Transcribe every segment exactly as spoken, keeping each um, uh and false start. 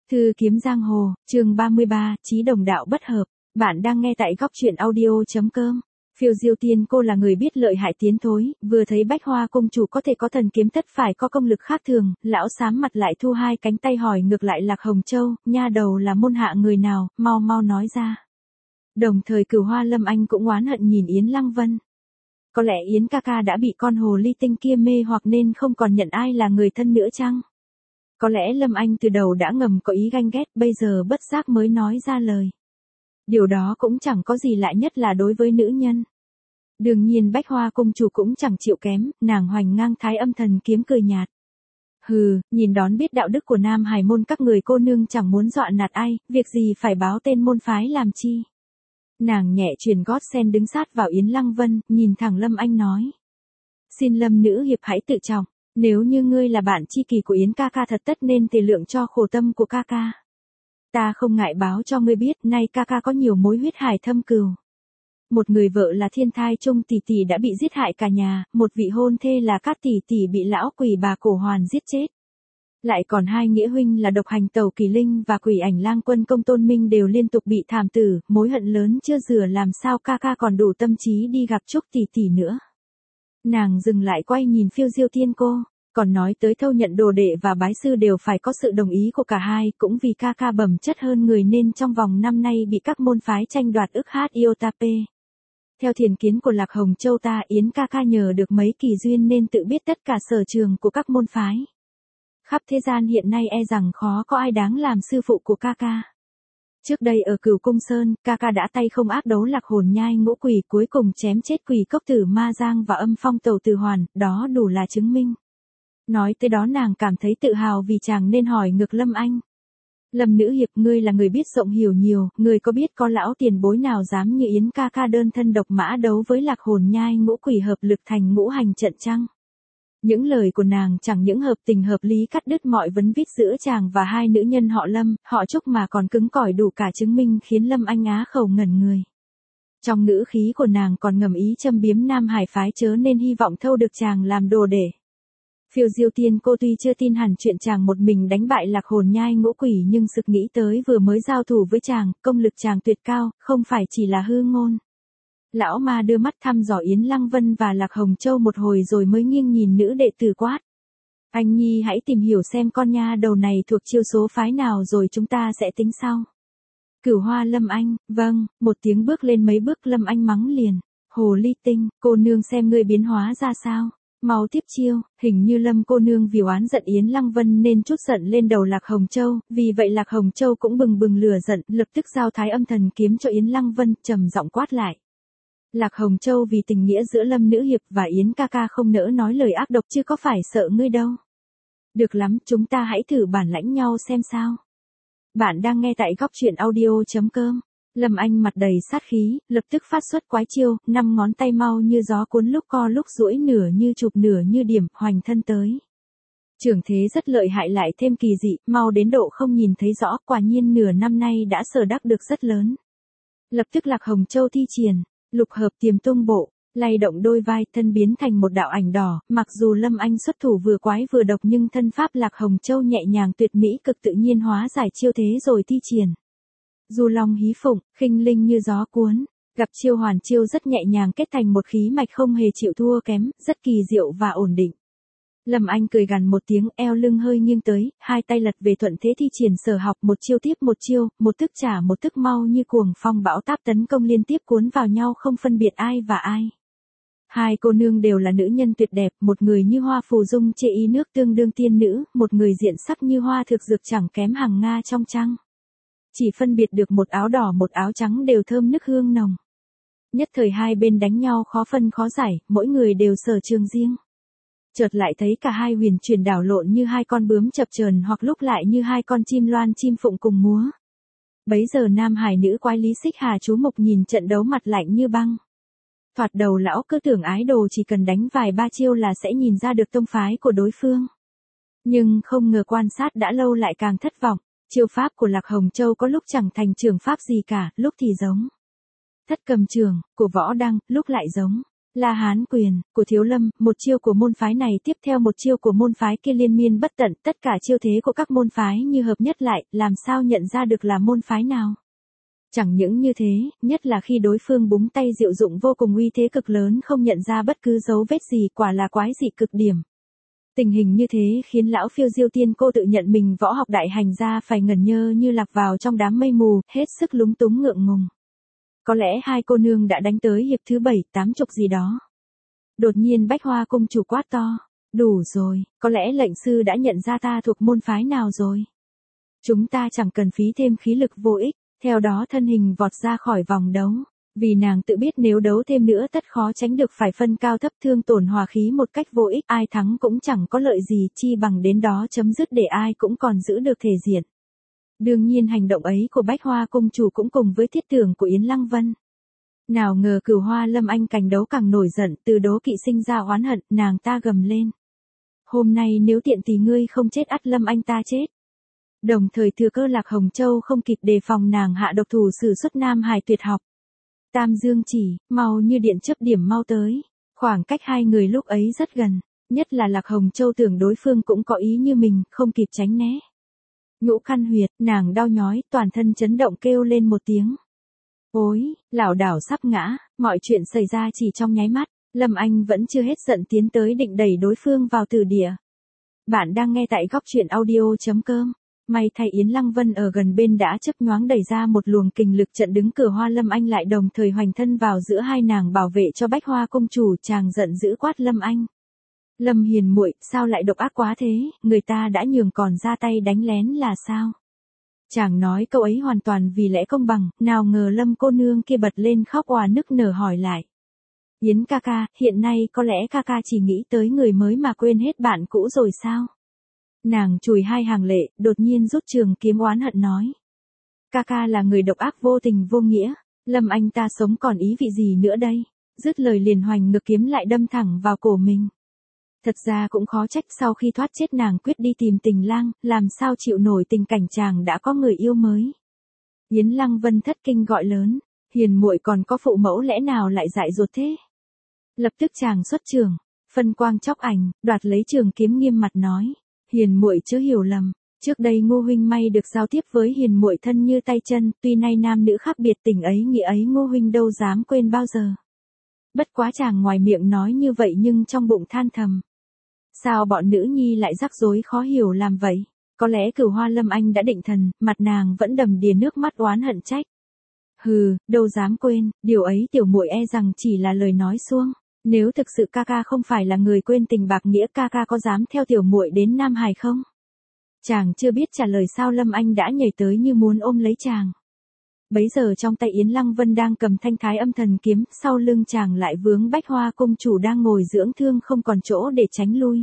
Thư kiếm giang hồ, chương ba mươi ba, chí đồng đạo bất hợp. Bạn đang nghe tại góc truyện audio.com. Phiêu Diêu Tiên cô là người biết lợi hại tiến thối, vừa thấy Bách Hoa công chủ có thể có thần kiếm tất phải có công lực khác thường, lão xám mặt lại thu hai cánh tay hỏi ngược lại Lạc Hồng Châu, nha đầu là môn hạ người nào, mau mau nói ra. Đồng thời Cửu Hoa Lâm Anh cũng oán hận nhìn Yến Lăng Vân. Có lẽ Yến ca ca đã bị con hồ ly tinh kia mê hoặc nên không còn nhận ai là người thân nữa chăng? Có lẽ Lâm Anh từ đầu đã ngầm có ý ganh ghét, bây giờ bất giác mới nói ra lời. Điều đó cũng chẳng có gì lạ, nhất là đối với nữ nhân. Đương nhiên Bách Hoa công chủ cũng chẳng chịu kém, nàng hoành ngang thái âm thần kiếm cười nhạt. Hừ, nhìn đón biết đạo đức của Nam Hải môn các người cô nương chẳng muốn dọa nạt ai, việc gì phải báo tên môn phái làm chi. Nàng nhẹ truyền gót sen đứng sát vào Yến Lăng Vân, nhìn thẳng Lâm Anh nói. Xin Lâm nữ hiệp hãy tự trọng. Nếu như ngươi là bạn tri kỷ của Yến ca ca thật tất nên tề lượng cho khổ tâm của ca ca. Ta không ngại báo cho ngươi biết, nay ca ca có nhiều mối huyết hải thâm cừu. Một người vợ là Thiên Thai Trung tỷ tỷ đã bị giết hại cả nhà, một vị hôn thê là Cát tỷ tỷ bị lão quỷ bà Cổ Hoàn giết chết. Lại còn hai nghĩa huynh là Độc Hành Tẩu Kỳ Linh và Quỷ Ảnh Lang Quân Công Tôn Minh đều liên tục bị thảm tử, mối hận lớn chưa rửa làm sao ca ca còn đủ tâm trí đi gặp Trúc tỷ tỷ nữa. Nàng dừng lại quay nhìn Phiêu Diêu Tiên cô, còn nói tới thâu nhận đồ đệ và bái sư đều phải có sự đồng ý của cả hai, cũng vì ca ca bẩm chất hơn người nên trong vòng năm nay bị các môn phái tranh đoạt ức hát Iotape. Theo thiền kiến của Lạc Hồng Châu ta, Yến ca ca nhờ được mấy kỳ duyên nên tự biết tất cả sở trường của các môn phái. Khắp thế gian hiện nay e rằng khó có ai đáng làm sư phụ của ca ca. Trước đây ở Cửu Cung Sơn, ca ca đã tay không ác đấu Lạc Hồn Nhai ngũ quỷ, cuối cùng chém chết quỷ cốc tử Ma Giang và âm phong Tẩu Tử Hoàn, đó đủ là chứng minh. Nói tới đó nàng cảm thấy tự hào vì chàng nên hỏi ngược Lâm Anh. Lâm nữ hiệp, ngươi là người biết rộng hiểu nhiều, ngươi có biết có lão tiền bối nào dám như Yến ca ca đơn thân độc mã đấu với Lạc Hồn Nhai ngũ quỷ hợp lực thành ngũ hành trận chăng? Những lời của nàng chẳng những hợp tình hợp lý cắt đứt mọi vấn vít giữa chàng và hai nữ nhân họ Lâm, họ Trúc mà còn cứng cỏi đủ cả chứng minh, khiến Lâm Anh á khẩu ngẩn người. Trong ngữ khí của nàng còn ngầm ý châm biếm Nam Hải phái chớ nên hy vọng thâu được chàng làm đồ để. Phiêu Diêu Tiên cô tuy chưa tin hẳn chuyện chàng một mình đánh bại Lạc Hồn Nhai ngũ quỷ, nhưng sực nghĩ tới vừa mới giao thủ với chàng, công lực chàng tuyệt cao, không phải chỉ là hư ngôn. Lão ma đưa mắt thăm dò Yến Lăng Vân và Lạc Hồng Châu một hồi rồi mới nghiêng nhìn nữ đệ tử quát. Anh nhi hãy tìm hiểu xem con nha đầu này thuộc chiêu số phái nào rồi chúng ta sẽ tính sau. Cửu Hoa Lâm Anh, vâng, một tiếng bước lên mấy bước Lâm Anh mắng liền. Hồ ly tinh, cô nương xem ngươi biến hóa ra sao. Mau tiếp chiêu, hình như Lâm cô nương vì oán giận Yến Lăng Vân nên trút giận lên đầu Lạc Hồng Châu, vì vậy Lạc Hồng Châu cũng bừng bừng lửa giận, lập tức giao thái âm thần kiếm cho Yến Lăng Vân, trầm giọng quát lại. Lạc Hồng Châu vì tình nghĩa giữa Lâm nữ hiệp và Yến ca ca không nỡ nói lời ác độc chứ có phải sợ ngươi đâu. Được lắm, chúng ta hãy thử bản lãnh nhau xem sao. Bạn đang nghe tại góc truyện audio.com. Lâm Anh mặt đầy sát khí, lập tức phát xuất quái chiêu, năm ngón tay mau như gió cuốn lúc co lúc duỗi, nửa như chụp nửa như điểm, hoành thân tới. Trường thế rất lợi hại lại thêm kỳ dị, mau đến độ không nhìn thấy rõ, quả nhiên nửa năm nay đã sở đắc được rất lớn. Lập tức Lạc Hồng Châu thi triển, lục hợp tiềm tung bộ, lay động đôi vai, thân biến thành một đạo ảnh đỏ, mặc dù Lâm Anh xuất thủ vừa quái vừa độc nhưng thân pháp Lạc Hồng Châu nhẹ nhàng tuyệt mỹ cực tự nhiên hóa giải chiêu thế rồi thi triển. Du long hí phụng, khinh linh như gió cuốn, gặp chiêu hoàn chiêu rất nhẹ nhàng kết thành một khí mạch không hề chịu thua kém, rất kỳ diệu và ổn định. Lâm Anh cười gằn một tiếng, eo lưng hơi nghiêng tới, hai tay lật về thuận thế thi triển sở học, một chiêu tiếp một chiêu, một tức trả một tức, mau như cuồng phong bão táp tấn công liên tiếp cuốn vào nhau không phân biệt ai và ai. Hai cô nương đều là nữ nhân tuyệt đẹp, một người như hoa phù dung chệ y nước tương đương tiên nữ, một người diện sắc như hoa thực dược chẳng kém hàng Nga trong trăng. Chỉ phân biệt được một áo đỏ một áo trắng đều thơm nức hương nồng. Nhất thời hai bên đánh nhau khó phân khó giải, mỗi người đều sở trường riêng. Chợt lại thấy cả hai huyền chuyển đảo lộn như hai con bướm chập chờn, hoặc lúc lại như hai con chim loan chim phụng cùng múa. Bấy giờ Nam Hải nữ quái Lý Xích Hà chú mục nhìn trận đấu mặt lạnh như băng. Thoạt đầu lão cứ tưởng ái đồ chỉ cần đánh vài ba chiêu là sẽ nhìn ra được tông phái của đối phương. Nhưng không ngờ quan sát đã lâu lại càng thất vọng. Chiêu pháp của Lạc Hồng Châu có lúc chẳng thành trường pháp gì cả, lúc thì giống Thất Cầm Trường của Võ Đăng, lúc lại giống La Hán quyền, của Thiếu Lâm, một chiêu của môn phái này tiếp theo một chiêu của môn phái kia liên miên bất tận, tất cả chiêu thế của các môn phái như hợp nhất lại, làm sao nhận ra được là môn phái nào. Chẳng những như thế, nhất là khi đối phương búng tay diệu dụng vô cùng uy thế cực lớn không nhận ra bất cứ dấu vết gì, quả là quái dị cực điểm. Tình hình như thế khiến lão Phiêu Diêu Tiên Cô tự nhận mình võ học đại hành ra phải ngẩn nhơ như lạc vào trong đám mây mù, hết sức lúng túng ngượng ngùng. Có lẽ hai cô nương đã đánh tới hiệp thứ bảy, tám chục gì đó. Đột nhiên Bách Hoa Cung chủ quát to, đủ rồi, có lẽ lệnh sư đã nhận ra ta thuộc môn phái nào rồi. Chúng ta chẳng cần phí thêm khí lực vô ích, theo đó thân hình vọt ra khỏi vòng đấu. Vì nàng tự biết nếu đấu thêm nữa tất khó tránh được phải phân cao thấp thương tổn hòa khí một cách vô ích, ai thắng cũng chẳng có lợi gì, chi bằng đến đó chấm dứt để ai cũng còn giữ được thể diện. Đương nhiên hành động ấy của Bách Hoa Cung chủ cũng cùng với thiết tưởng của Yến Lăng Vân. Nào ngờ Cửu Hoa Lâm Anh càng đấu càng nổi giận, từ đố kỵ sinh ra oán hận, nàng ta gầm lên. Hôm nay nếu tiện thì ngươi không chết ắt Lâm Anh ta chết. Đồng thời thừa cơ Lạc Hồng Châu không kịp đề phòng nàng hạ độc thủ sử xuất Nam Hải tuyệt học. Tam Dương chỉ, mau như điện chớp điểm mau tới. Khoảng cách hai người lúc ấy rất gần, nhất là Lạc Hồng Châu tưởng đối phương cũng có ý như mình, không kịp tránh né. Nhũ căn huyệt, nàng đau nhói, toàn thân chấn động kêu lên một tiếng. Ôi, lảo đảo sắp ngã, mọi chuyện xảy ra chỉ trong nháy mắt, Lâm Anh vẫn chưa hết giận tiến tới định đẩy đối phương vào tử địa. Bạn đang nghe tại góc truyện audio chấm com. May thay Yến Lăng Vân ở gần bên đã chớp nhoáng đẩy ra một luồng kình lực chặn đứng Cửa Hoa Lâm Anh lại, đồng thời hoành thân vào giữa hai nàng bảo vệ cho Bách Hoa Cung chủ. Chàng giận dữ quát Lâm Anh. Lâm hiền muội, sao lại độc ác quá thế, người ta đã nhường còn ra tay đánh lén là sao? Chàng nói câu ấy hoàn toàn vì lẽ công bằng, nào ngờ Lâm cô nương kia bật lên khóc òa nức nở hỏi lại. Yến ca ca, hiện nay có lẽ ca ca chỉ nghĩ tới người mới mà quên hết bạn cũ rồi sao? Nàng chùi hai hàng lệ, đột nhiên rút trường kiếm oán hận nói. Ca ca là người độc ác vô tình vô nghĩa, Lâm Anh ta sống còn ý vị gì nữa đây? Dứt lời liền hoành ngược kiếm lại đâm thẳng vào cổ mình. Thật ra cũng khó trách sau khi thoát chết nàng quyết đi tìm Tình Lang, làm sao chịu nổi tình cảnh chàng đã có người yêu mới. Yến Lăng Vân thất kinh gọi lớn, hiền muội còn có phụ mẫu lẽ nào lại dại dột thế? Lập tức chàng xuất trường, phân quang chóc ảnh, đoạt lấy trường kiếm nghiêm mặt nói. Hiền muội chớ hiểu lầm, trước đây Ngô huynh may được giao tiếp với hiền muội thân như tay chân, tuy nay nam nữ khác biệt tình ấy nghĩa ấy Ngô huynh đâu dám quên bao giờ. Bất quá chàng ngoài miệng nói như vậy nhưng trong bụng than thầm. Sao bọn nữ nhi lại rắc rối khó hiểu làm vậy? Có lẽ Cửu Hoa Lâm Anh đã định thần, mặt nàng vẫn đầm đìa nước mắt oán hận trách. Hừ, đâu dám quên, điều ấy tiểu muội e rằng chỉ là lời nói suông. Nếu thực sự ca ca không phải là người quên tình bạc nghĩa, ca ca có dám theo tiểu muội đến Nam Hải không? Chàng chưa biết trả lời sao Lâm Anh đã nhảy tới như muốn ôm lấy chàng. Bấy giờ trong tay Yến Lăng Vân đang cầm thanh Thái Âm Thần kiếm, sau lưng chàng lại vướng Bách Hoa Cung chủ đang ngồi dưỡng thương không còn chỗ để tránh lui.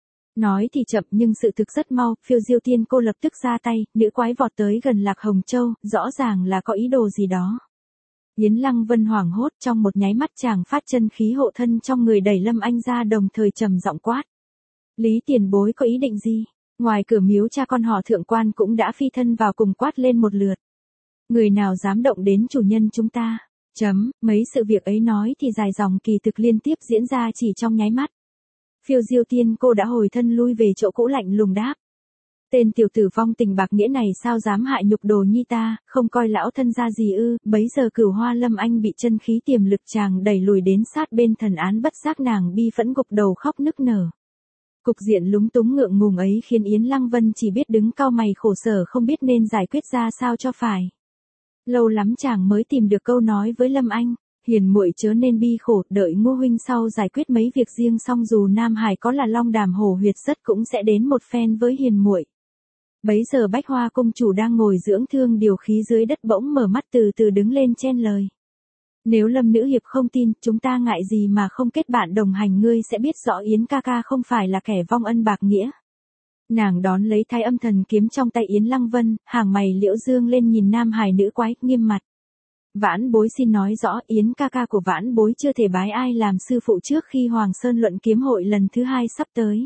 Nói thì chậm nhưng sự thực rất mau, Phiêu Diêu Tiên Cô lập tức ra tay, nữ quái vọt tới gần Lạc Hồng Châu, rõ ràng là có ý đồ gì đó. Yến Lăng Vân hoảng hốt, trong một nháy mắt chàng phát chân khí hộ thân trong người đẩy Lâm Anh ra, đồng thời trầm giọng quát. Lý tiền bối có ý định gì? Ngoài cửa miếu cha con họ Thượng Quan cũng đã phi thân vào cùng quát lên một lượt. Người nào dám động đến chủ nhân chúng ta? Chấm, mấy sự việc ấy nói thì dài dòng kỳ thực liên tiếp diễn ra chỉ trong nháy mắt. Phiêu Diêu Tiên Cô đã hồi thân lui về chỗ cũ lạnh lùng đáp. Tên tiểu tử vong tình bạc nghĩa này sao dám hại nhục đồ nhi ta, không coi lão thân ra gì ư? Bấy giờ Cửu Hoa Lâm Anh bị chân khí tiềm lực chàng đẩy lùi đến sát bên thần án, bất giác nàng bi phẫn gục đầu khóc nức nở. Cục diện lúng túng ngượng ngùng ấy khiến Yến Lăng Vân chỉ biết đứng cau mày khổ sở không biết nên giải quyết ra sao cho phải. Lâu lắm chàng mới tìm được câu nói với Lâm Anh. Hiền muội chớ nên bi khổ, đợi Ngô huynh sau giải quyết mấy việc riêng xong, dù Nam Hải có là Long Đàm Hổ huyệt rất cũng sẽ đến một phen với hiền muội. Bấy giờ Bách Hoa Cung chủ đang ngồi dưỡng thương điều khí dưới đất bỗng mở mắt từ từ đứng lên chen lời. Nếu Lâm nữ hiệp không tin, chúng ta ngại gì mà không kết bạn đồng hành, ngươi sẽ biết rõ Yến ca ca không phải là kẻ vong ân bạc nghĩa. Nàng đón lấy Thái Âm Thần kiếm trong tay Yến Lăng Vân, hàng mày liễu dương lên nhìn Nam Hải nữ quái, nghiêm mặt. Vãn bối xin nói rõ, Yến ca ca của vãn bối chưa thể bái ai làm sư phụ trước khi Hoàng Sơn luận kiếm hội lần thứ hai sắp tới.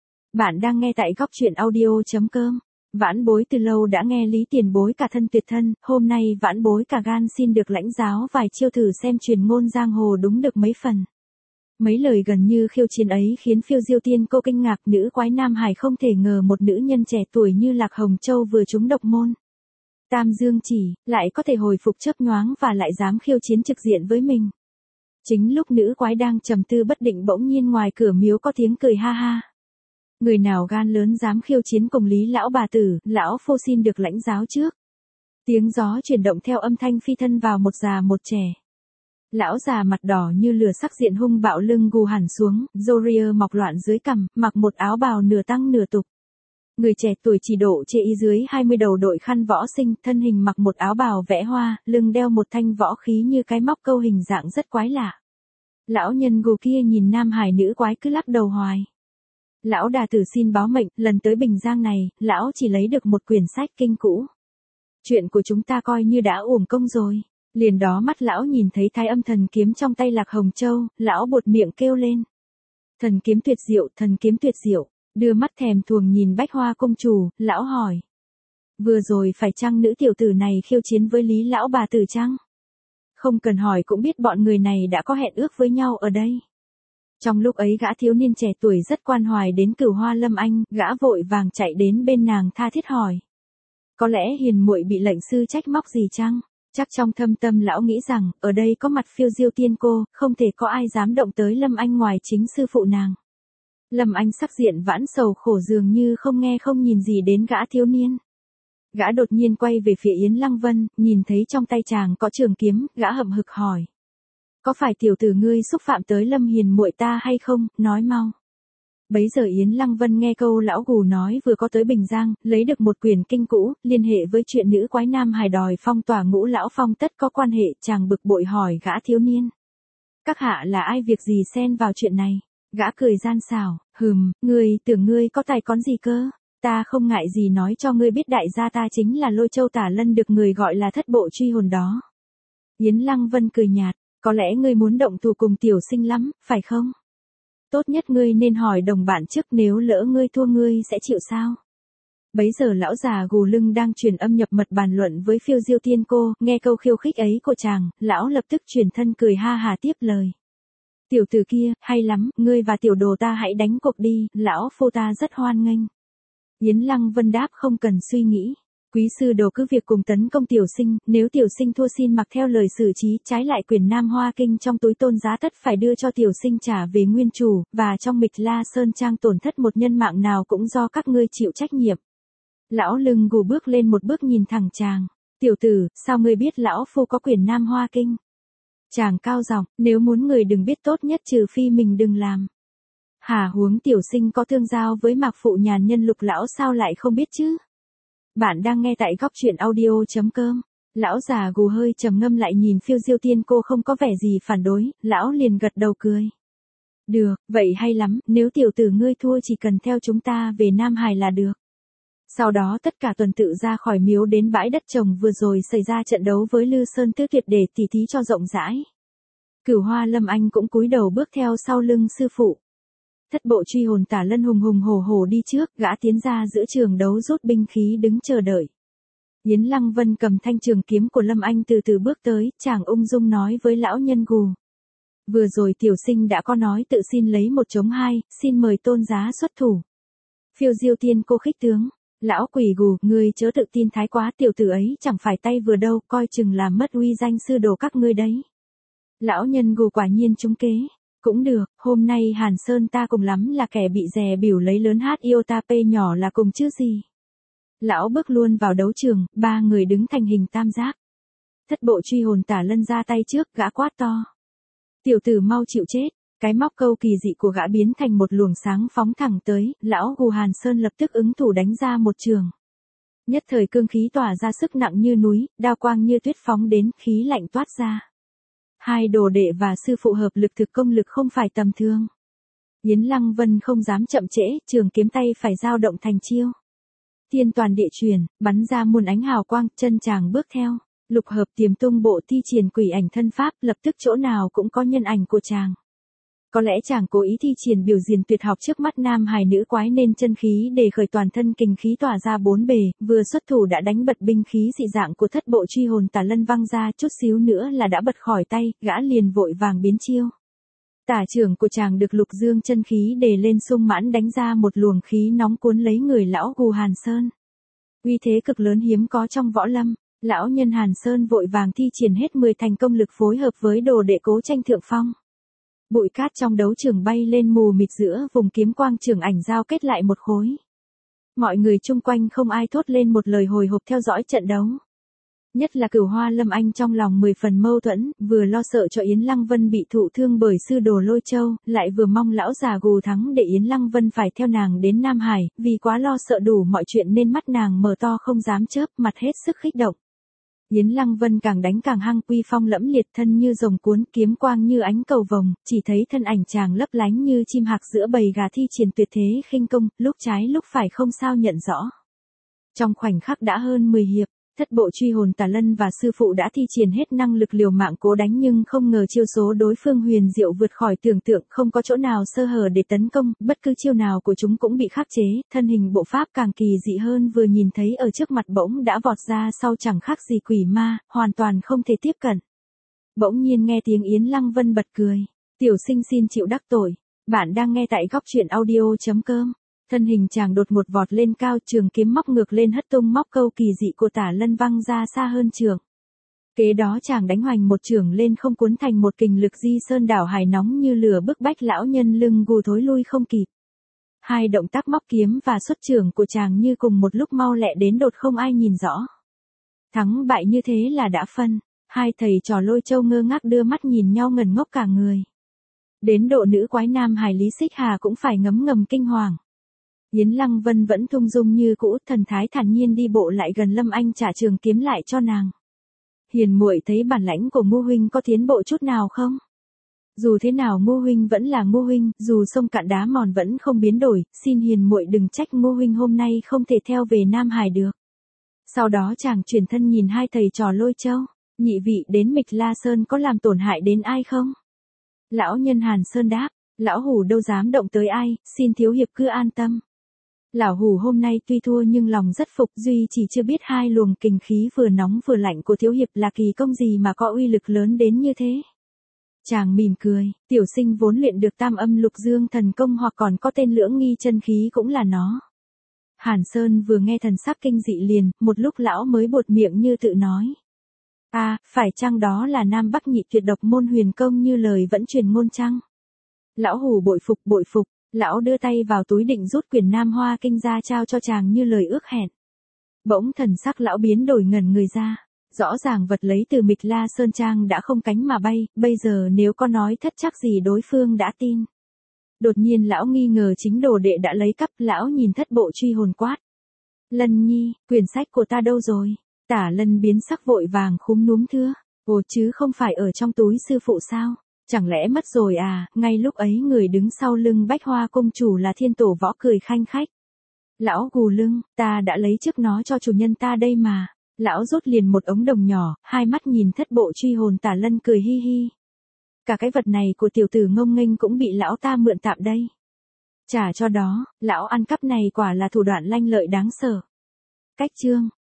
Bạn đang nghe tại góc truyện audio chấm com. Vãn bối từ lâu đã nghe Lý tiền bối cả thân tuyệt thân, hôm nay vãn bối cả gan xin được lãnh giáo vài chiêu thử xem truyền ngôn giang hồ đúng được mấy phần. Mấy lời gần như khiêu chiến ấy khiến Phiêu Diêu Tiên cô kinh ngạc, nữ quái Nam Hải không thể ngờ một nữ nhân trẻ tuổi như Lạc Hồng Châu vừa trúng độc môn Tam Dương chỉ, lại có thể hồi phục chớp nhoáng và lại dám khiêu chiến trực diện với mình. Chính lúc nữ quái đang trầm tư bất định bỗng nhiên ngoài cửa miếu có tiếng cười ha ha. Người nào gan lớn dám khiêu chiến cùng Lý lão bà tử, lão phô xin được lãnh giáo trước. Tiếng gió chuyển động theo âm thanh phi thân vào một già một trẻ. Lão già mặt đỏ như lửa sắc diện hung bạo lưng gù hẳn xuống, râu ria mọc loạn dưới cằm, mặc một áo bào nửa tăng nửa tục. Người trẻ tuổi chỉ độ chê y dưới hai mươi đầu đội khăn võ sinh, thân hình mặc một áo bào vẽ hoa, lưng đeo một thanh võ khí như cái móc câu hình dạng rất quái lạ. Lão nhân gù kia nhìn Nam Hải nữ quái cứ lắc đầu hoài. Lão đà tử xin báo mệnh, lần tới Bình Giang này, lão chỉ lấy được một quyển sách kinh cũ. Chuyện của chúng ta coi như đã uổng công rồi. Liền đó mắt lão nhìn thấy thái âm thần kiếm trong tay Lạc Hồng Châu, lão buột miệng kêu lên. Thần kiếm tuyệt diệu, thần kiếm tuyệt diệu, đưa mắt thèm thuồng nhìn Bách Hoa công chủ, lão hỏi. Vừa rồi phải chăng nữ tiểu tử này khiêu chiến với Lý lão bà tử chăng? Không cần hỏi cũng biết bọn người này đã có hẹn ước với nhau ở đây. Trong lúc ấy gã thiếu niên trẻ tuổi rất quan hoài đến Cửu Hoa Lâm Anh, gã vội vàng chạy đến bên nàng tha thiết hỏi. Có lẽ hiền muội bị lệnh sư trách móc gì chăng? Chắc trong thâm tâm lão nghĩ rằng, ở đây có mặt Phiêu Diêu Tiên cô, không thể có ai dám động tới Lâm Anh ngoài chính sư phụ nàng. Lâm Anh sắc diện vãn sầu khổ dường như không nghe không nhìn gì đến gã thiếu niên. Gã đột nhiên quay về phía Yến Lăng Vân, nhìn thấy trong tay chàng có trường kiếm, gã hậm hực hỏi. Có phải tiểu tử ngươi xúc phạm tới Lâm hiền muội ta hay không, nói mau. Bấy giờ Yến Lăng Vân nghe câu lão gù nói vừa có tới Bình Giang, lấy được một quyển kinh cũ, liên hệ với chuyện nữ quái Nam Hải đòi phong tỏa Ngũ lão phong tất có quan hệ, chàng bực bội hỏi gã thiếu niên. Các hạ là ai việc gì xen vào chuyện này? Gã cười gian xảo, hừm, ngươi tưởng ngươi có tài con gì cơ? Ta không ngại gì nói cho ngươi biết đại gia ta chính là Lôi Châu Tả Lân được người gọi là thất bộ truy hồn đó. Yến Lăng Vân cười nhạt, có lẽ ngươi muốn động thủ cùng tiểu sinh lắm, phải không? Tốt nhất ngươi nên hỏi đồng bạn trước, nếu lỡ ngươi thua ngươi sẽ chịu sao? Bấy giờ lão già gù lưng đang truyền âm nhập mật bàn luận với Phiêu Diêu Tiên cô, nghe câu khiêu khích ấy của chàng, lão lập tức chuyển thân cười ha hà tiếp lời. Tiểu tử kia, hay lắm, ngươi và tiểu đồ ta hãy đánh cuộc đi, lão phu ta rất hoan nghênh. Yến Lăng Vân đáp không cần suy nghĩ. Quý sư đồ cứ việc cùng tấn công tiểu sinh, nếu tiểu sinh thua xin mặc theo lời xử trí, trái lại quyển Nam Hoa Kinh trong túi tôn giá tất phải đưa cho tiểu sinh trả về nguyên chủ, và trong Mịch La Sơn Trang tổn thất một nhân mạng nào cũng do các ngươi chịu trách nhiệm. Lão lưng gù bước lên một bước nhìn thẳng chàng. Tiểu tử, sao ngươi biết lão phu có quyển Nam Hoa Kinh? Chàng cao giọng, nếu muốn người đừng biết tốt nhất trừ phi mình đừng làm. Hà huống tiểu sinh có tương giao với Mạc Phụ Nhàn Nhân Lục lão sao lại không biết chứ? Bạn đang nghe tại góc truyện audio chấm com. Lão già gù hơi trầm ngâm lại nhìn Phiêu Diêu Tiên cô không có vẻ gì phản đối, lão liền gật đầu cười. Được, vậy hay lắm, nếu tiểu tử ngươi thua chỉ cần theo chúng ta về Nam Hải là được. Sau đó tất cả tuần tự ra khỏi miếu đến bãi đất trồng vừa rồi xảy ra trận đấu với Lư Sơn Tứ Tuyệt để tỉ thí cho rộng rãi. Cửu Hoa Lâm Anh cũng cúi đầu bước theo sau lưng sư phụ. Thất bộ truy hồn Tả Lân hùng hùng hổ hổ đi trước, gã tiến ra giữa trường đấu rút binh khí đứng chờ đợi. Yến Lăng Vân cầm thanh trường kiếm của Lâm Anh từ từ bước tới, chàng ung dung nói với lão nhân gù. Vừa rồi tiểu sinh đã có nói tự xin lấy một chống hai, xin mời tôn giá xuất thủ. Phiêu Diêu Tiên cô khích tướng. Lão quỷ gù, ngươi chớ tự tin thái quá, tiểu tử ấy chẳng phải tay vừa đâu, coi chừng làm mất uy danh sư đồ các ngươi đấy. Lão nhân gù quả nhiên trúng kế. Cũng được, hôm nay Hàn Sơn ta cùng lắm là kẻ bị dè bỉu lấy lớn hát iota p nhỏ là cùng chứ gì. Lão bước luôn vào đấu trường, ba người đứng thành hình tam giác. Thất bộ truy hồn Tả Lân ra tay trước, gã quát to. Tiểu tử mau chịu chết, cái móc câu kỳ dị của gã biến thành một luồng sáng phóng thẳng tới, lão gù Hàn Sơn lập tức ứng thủ đánh ra một trường. Nhất thời cương khí tỏa ra sức nặng như núi, đao quang như tuyết phóng đến, khí lạnh toát ra. Hai đồ đệ và sư phụ hợp lực thực công lực không phải tầm thường. Yến Lăng Vân không dám chậm trễ, trường kiếm tay phải dao động thành chiêu. Tiên toàn địa truyền, bắn ra muôn ánh hào quang, chân chàng bước theo. Lục hợp tiềm tung bộ thi triển quỷ ảnh thân pháp, lập tức chỗ nào cũng có nhân ảnh của chàng. Có lẽ chàng cố ý thi triển biểu diễn tuyệt học trước mắt Nam Hải nữ quái nên chân khí để khởi toàn thân kình khí tỏa ra bốn bề, vừa xuất thủ đã đánh bật binh khí dị dạng của thất bộ truy hồn Tả Lân văng ra, chút xíu nữa là đã bật khỏi tay, gã liền vội vàng biến chiêu. Tả trưởng của chàng được Lục Dương chân khí đề lên sung mãn đánh ra một luồng khí nóng cuốn lấy người lão Gù Hàn Sơn. Uy thế cực lớn hiếm có trong võ lâm, lão nhân Hàn Sơn vội vàng thi triển hết mười thành công lực phối hợp với đồ đệ Cố Tranh thượng phong. Bụi cát trong đấu trường bay lên mù mịt giữa vùng kiếm quang trường ảnh giao kết lại một khối. Mọi người chung quanh không ai thốt lên một lời hồi hộp theo dõi trận đấu. Nhất là Cửu Hoa Lâm Anh trong lòng mười phần mâu thuẫn, vừa lo sợ cho Yến Lăng Vân bị thụ thương bởi sư đồ Lôi Châu, lại vừa mong lão già Gù thắng để Yến Lăng Vân phải theo nàng đến Nam Hải, vì quá lo sợ đủ mọi chuyện nên mắt nàng mở to không dám chớp, mặt hết sức kích động. Yến Lăng Vân càng đánh càng hăng, uy phong lẫm liệt, thân như rồng cuốn, kiếm quang như ánh cầu vồng, chỉ thấy thân ảnh chàng lấp lánh như chim hạc giữa bầy gà thi triển tuyệt thế khinh công, lúc trái lúc phải không sao nhận rõ. Trong khoảnh khắc đã hơn mười hiệp, thất bộ truy hồn Tả Lân và sư phụ đã thi triển hết năng lực liều mạng cố đánh, nhưng không ngờ chiêu số đối phương huyền diệu vượt khỏi tưởng tượng, không có chỗ nào sơ hở để tấn công, bất cứ chiêu nào của chúng cũng bị khắc chế, thân hình bộ pháp càng kỳ dị hơn, vừa nhìn thấy ở trước mặt bỗng đã vọt ra sau chẳng khác gì quỷ ma, hoàn toàn không thể tiếp cận. Bỗng nhiên nghe tiếng Yến Lăng Vân bật cười, tiểu sinh xin chịu đắc tội, bạn đang nghe tại góc truyện audio chấm com. Thân hình chàng đột ngột vọt lên cao, trường kiếm móc ngược lên hất tung móc câu kỳ dị của Tả Lân văng ra xa hơn trường. Kế đó chàng đánh hoành một chưởng lên không cuốn thành một kình lực di sơn đảo hải nóng như lửa bức bách lão nhân lưng Gù thối lui không kịp. Hai động tác móc kiếm và xuất chưởng của chàng như cùng một lúc mau lẹ đến đột không ai nhìn rõ. Thắng bại như thế là đã phân, hai thầy trò Lôi Châu ngơ ngác đưa mắt nhìn nhau ngẩn ngốc cả người. Đến độ nữ quái Nam Hải Lý Xích Hà cũng phải ngấm ngầm kinh hoàng. Yến Lăng Vân vẫn thung dung như cũ, thần thái thản nhiên đi bộ lại gần Lâm Anh trả trường kiếm lại cho nàng. Hiền muội thấy bản lãnh của Ngô huynh có tiến bộ chút nào không? Dù thế nào Ngô huynh vẫn là Ngô huynh, dù sông cạn đá mòn vẫn không biến đổi, xin hiền muội đừng trách Ngô huynh hôm nay không thể theo về Nam Hải được. Sau đó chàng chuyển thân nhìn hai thầy trò Lôi Châu, nhị vị đến Mịch La Sơn có làm tổn hại đến ai không? Lão nhân Hàn Sơn đáp, lão hủ đâu dám động tới ai, xin thiếu hiệp cứ an tâm. Lão hủ hôm nay tuy thua nhưng lòng rất phục, duy chỉ chưa biết hai luồng kình khí vừa nóng vừa lạnh của thiếu hiệp là kỳ công gì mà có uy lực lớn đến như thế. Chàng mỉm cười, tiểu sinh vốn luyện được tam âm lục dương thần công hoặc còn có tên lưỡng nghi chân khí cũng là nó. Hàn Sơn vừa nghe thần sắc kinh dị liền, một lúc lão mới buột miệng như tự nói. À, phải chăng đó là Nam Bắc nhị tuyệt độc môn huyền công như lời vẫn truyền ngôn chăng? Lão hủ bội phục bội phục. Lão đưa tay vào túi định rút quyển Nam Hoa Kinh ra trao cho chàng như lời ước hẹn. Bỗng thần sắc lão biến đổi ngẩn người ra. Rõ ràng vật lấy từ Mịch La Sơn Trang đã không cánh mà bay, bây giờ nếu có nói thất chắc gì đối phương đã tin. Đột nhiên lão nghi ngờ chính đồ đệ đã lấy cắp, lão nhìn thất bộ truy hồn quát. Lân nhi, quyển sách của ta đâu rồi? Tả Lân biến sắc vội vàng khúm núm thưa. Ồ chứ không phải ở trong túi sư phụ sao? Chẳng lẽ mất rồi à? Ngay lúc ấy người đứng sau lưng Bách Hoa công chủ là Thiên Tổ Võ cười khanh khách. Lão Gù lưng, ta đã lấy trước nó cho chủ nhân ta đây mà. Lão rút liền một ống đồng nhỏ, hai mắt nhìn thất bộ truy hồn Tả Lân cười hi hi. Cả cái vật này của tiểu tử ngông nghênh cũng bị lão ta mượn tạm đây. Trả cho đó, lão ăn cắp này quả là thủ đoạn lanh lợi đáng sợ. Cách chương